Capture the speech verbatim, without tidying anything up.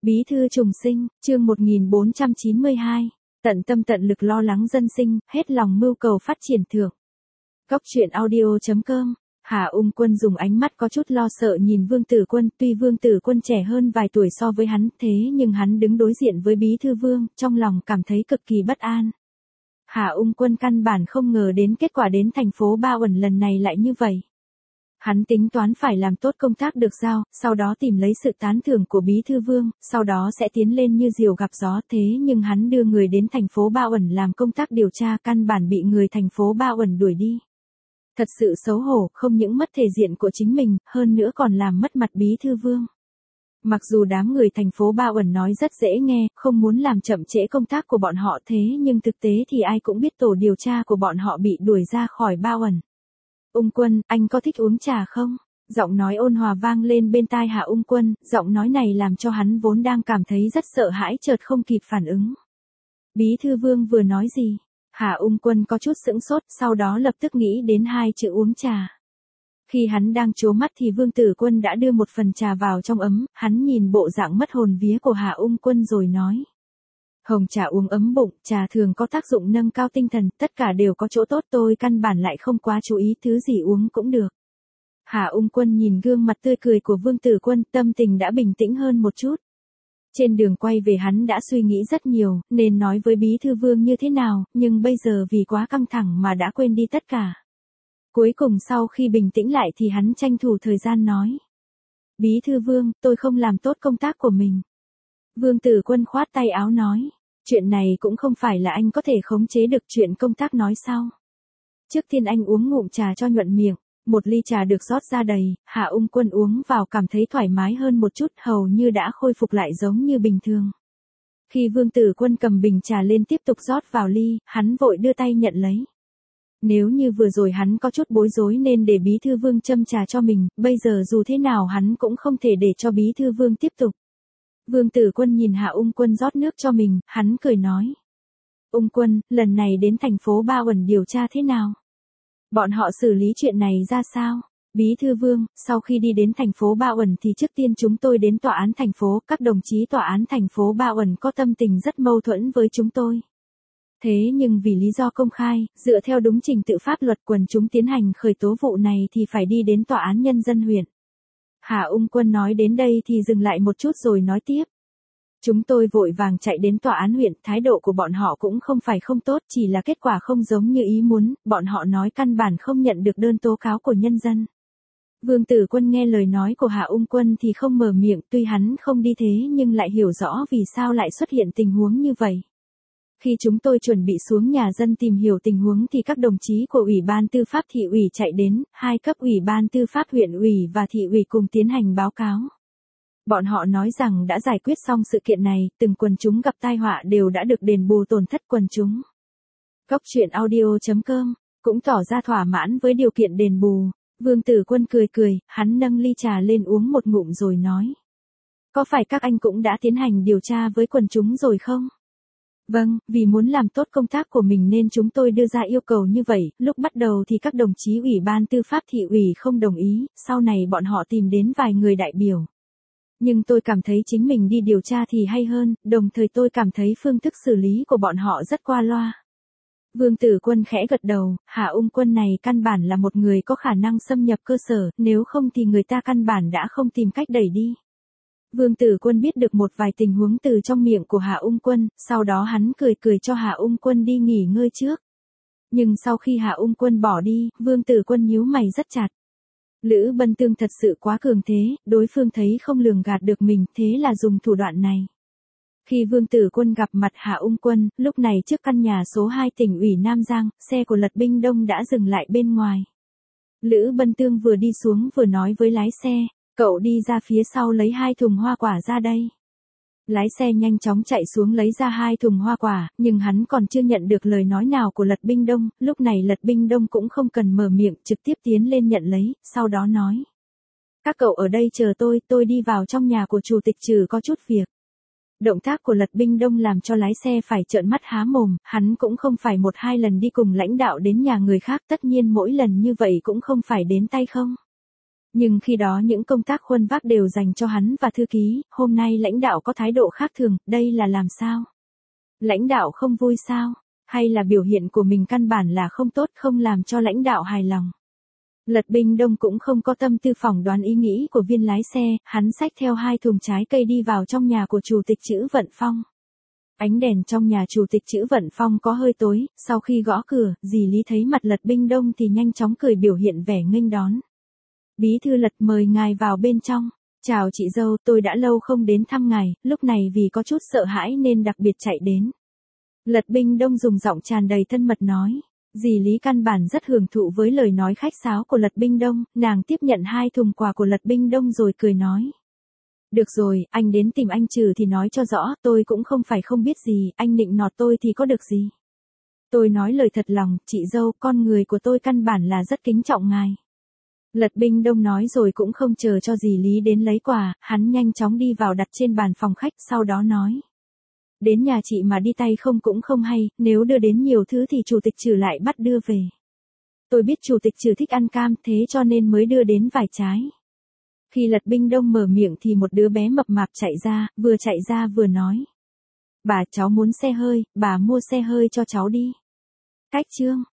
Bí thư trùng sinh, chương một nghìn bốn trăm chín mươi hai, tận tâm tận lực lo lắng dân sinh, hết lòng mưu cầu phát triển thưởng. Góc truyện audio chấm com. Hà Ung Quân dùng ánh mắt có chút lo sợ nhìn Vương Tử Quân, tuy Vương Tử Quân trẻ hơn vài tuổi so với hắn, thế nhưng hắn đứng đối diện với Bí thư Vương, trong lòng cảm thấy cực kỳ bất an. Hà Ung Quân căn bản không ngờ đến kết quả đến thành phố Ba Uẩn lần này lại như vậy. Hắn tính toán phải làm tốt công tác được giao, sau đó tìm lấy sự tán thưởng của Bí thư Vương, sau đó sẽ tiến lên như diều gặp gió, thế nhưng hắn đưa người đến thành phố Ba Uẩn làm công tác điều tra, căn bản bị người thành phố Ba Uẩn đuổi đi. Thật sự xấu hổ, không những mất thể diện của chính mình, hơn nữa còn làm mất mặt Bí thư Vương. Mặc dù đám người thành phố Ba Uẩn nói rất dễ nghe, không muốn làm chậm trễ công tác của bọn họ, thế nhưng thực tế thì ai cũng biết tổ điều tra của bọn họ bị đuổi ra khỏi Ba Uẩn. Ung Quân, anh có thích uống trà không? Giọng nói ôn hòa vang lên bên tai Hạ Ung Quân, giọng nói này làm cho hắn vốn đang cảm thấy rất sợ hãi chợt không kịp phản ứng. Bí thư Vương vừa nói gì? Hạ Ung Quân có chút sững sốt, sau đó lập tức nghĩ đến hai chữ uống trà. Khi hắn đang trố mắt thì Vương Tử Quân đã đưa một phần trà vào trong ấm, hắn nhìn bộ dạng mất hồn vía của Hạ Ung Quân rồi nói. Hồng trà uống ấm bụng, trà thường có tác dụng nâng cao tinh thần, tất cả đều có chỗ tốt, tôi căn bản lại không quá chú ý, thứ gì uống cũng được. Hạ Ung Quân nhìn gương mặt tươi cười của Vương Tử Quân, tâm tình đã bình tĩnh hơn một chút. Trên đường quay về hắn đã suy nghĩ rất nhiều, nên nói với Bí thư Vương như thế nào, nhưng bây giờ vì quá căng thẳng mà đã quên đi tất cả. Cuối cùng sau khi bình tĩnh lại thì hắn tranh thủ thời gian nói. Bí thư Vương, tôi không làm tốt công tác của mình. Vương Tử Quân khoát tay áo nói. Chuyện này cũng không phải là anh có thể khống chế được, chuyện công tác nói sau. Trước tiên anh uống ngụm trà cho nhuận miệng. Một ly trà được rót ra đầy, Hạ Ung Quân uống vào cảm thấy thoải mái hơn một chút, hầu như đã khôi phục lại giống như bình thường. Khi Vương Tử Quân cầm bình trà lên tiếp tục rót vào ly, hắn vội đưa tay nhận lấy. Nếu như vừa rồi hắn có chút bối rối nên để Bí thư Vương châm trà cho mình, bây giờ dù thế nào hắn cũng không thể để cho Bí thư Vương tiếp tục. Vương Tử Quân nhìn Hạ Ung Quân rót nước cho mình, hắn cười nói. Ung Quân, lần này đến thành phố Ba Uẩn điều tra thế nào? Bọn họ xử lý chuyện này ra sao? Bí thư Vương, sau khi đi đến thành phố Ba Uẩn thì trước tiên chúng tôi đến tòa án thành phố, các đồng chí tòa án thành phố Ba Uẩn có tâm tình rất mâu thuẫn với chúng tôi. Thế nhưng vì lý do công khai, dựa theo đúng trình tự pháp luật quần chúng tiến hành khởi tố vụ này thì phải đi đến tòa án nhân dân huyện. Hạ Ung Quân nói đến đây thì dừng lại một chút rồi nói tiếp. Chúng tôi vội vàng chạy đến tòa án huyện, thái độ của bọn họ cũng không phải không tốt, chỉ là kết quả không giống như ý muốn, bọn họ nói căn bản không nhận được đơn tố cáo của nhân dân. Vương Tử Quân nghe lời nói của Hạ Ung Quân thì không mở miệng, tuy hắn không đi thế nhưng lại hiểu rõ vì sao lại xuất hiện tình huống như vậy. Khi chúng tôi chuẩn bị xuống nhà dân tìm hiểu tình huống thì các đồng chí của Ủy ban Tư pháp thị ủy chạy đến, hai cấp Ủy ban Tư pháp huyện ủy và thị ủy cùng tiến hành báo cáo. Bọn họ nói rằng đã giải quyết xong sự kiện này, từng quần chúng gặp tai họa đều đã được đền bù tổn thất quần chúng. Góc truyện audio chấm com cũng tỏ ra thỏa mãn với điều kiện đền bù. Vương Tử Quân cười cười, hắn nâng ly trà lên uống một ngụm rồi nói. Có phải các anh cũng đã tiến hành điều tra với quần chúng rồi không? Vâng, vì muốn làm tốt công tác của mình nên chúng tôi đưa ra yêu cầu như vậy, lúc bắt đầu thì các đồng chí Ủy ban Tư pháp thị ủy không đồng ý, sau này bọn họ tìm đến vài người đại biểu. Nhưng tôi cảm thấy chính mình đi điều tra thì hay hơn, đồng thời tôi cảm thấy phương thức xử lý của bọn họ rất qua loa. Vương Tử Quân khẽ gật đầu, Hạ Ung Quân này căn bản là một người có khả năng xâm nhập cơ sở, nếu không thì người ta căn bản đã không tìm cách đẩy đi. Vương Tử Quân biết được một vài tình huống từ trong miệng của Hạ Ung Quân, sau đó hắn cười cười cho Hạ Ung Quân đi nghỉ ngơi trước. Nhưng sau khi Hạ Ung Quân bỏ đi, Vương Tử Quân nhíu mày rất chặt. Lữ Bân Tương thật sự quá cường thế, đối phương thấy không lường gạt được mình, thế là dùng thủ đoạn này. Khi Vương Tử Quân gặp mặt Hạ Ung Quân, lúc này trước căn nhà số hai tỉnh ủy Nam Giang, xe của Lật Binh Đông đã dừng lại bên ngoài. Lữ Bân Tương vừa đi xuống vừa nói với lái xe, cậu đi ra phía sau lấy hai thùng hoa quả ra đây. Lái xe nhanh chóng chạy xuống lấy ra hai thùng hoa quả, nhưng hắn còn chưa nhận được lời nói nào của Lật Binh Đông, lúc này Lật Binh Đông cũng không cần mở miệng, trực tiếp tiến lên nhận lấy, sau đó nói. Các cậu ở đây chờ tôi, tôi đi vào trong nhà của chủ tịch trừ có chút việc. Động tác của Lật Binh Đông làm cho lái xe phải trợn mắt há mồm, hắn cũng không phải một hai lần đi cùng lãnh đạo đến nhà người khác, tất nhiên mỗi lần như vậy cũng không phải đến tay không. Nhưng khi đó những công tác khuân vác đều dành cho hắn và thư ký, hôm nay lãnh đạo có thái độ khác thường, đây là làm sao? Lãnh đạo không vui sao? Hay là biểu hiện của mình căn bản là không tốt, không làm cho lãnh đạo hài lòng? Lật Bình Đông cũng không có tâm tư phỏng đoán ý nghĩ của viên lái xe, hắn xách theo hai thùng trái cây đi vào trong nhà của chủ tịch Chữ Vận Phong. Ánh đèn trong nhà chủ tịch Chữ Vận Phong có hơi tối, sau khi gõ cửa, dì Lý thấy mặt Lật Bình Đông thì nhanh chóng cười biểu hiện vẻ nghênh đón. Bí thư Lật mời ngài vào bên trong. Chào chị dâu, tôi đã lâu không đến thăm ngài, lúc này vì có chút sợ hãi nên đặc biệt chạy đến. Lật Bình Đông dùng giọng tràn đầy thân mật nói. Dì Lý căn bản rất hưởng thụ với lời nói khách sáo của Lật Bình Đông, nàng tiếp nhận hai thùng quà của Lật Bình Đông rồi cười nói. Được rồi, anh đến tìm anh Trừ thì nói cho rõ, tôi cũng không phải không biết gì, anh nịnh nọt tôi thì có được gì. Tôi nói lời thật lòng, chị dâu, con người của tôi căn bản là rất kính trọng ngài. Lật Bình Đông nói rồi cũng không chờ cho dì Lý đến lấy quà, hắn nhanh chóng đi vào đặt trên bàn phòng khách, sau đó nói. Đến nhà chị mà đi tay không cũng không hay, nếu đưa đến nhiều thứ thì chủ tịch Trừ lại bắt đưa về. Tôi biết chủ tịch Trừ thích ăn cam, thế cho nên mới đưa đến vài trái. Khi Lật Bình Đông mở miệng thì một đứa bé mập mạp chạy ra, vừa chạy ra vừa nói. Bà, cháu muốn xe hơi, bà mua xe hơi cho cháu đi. Cách chương.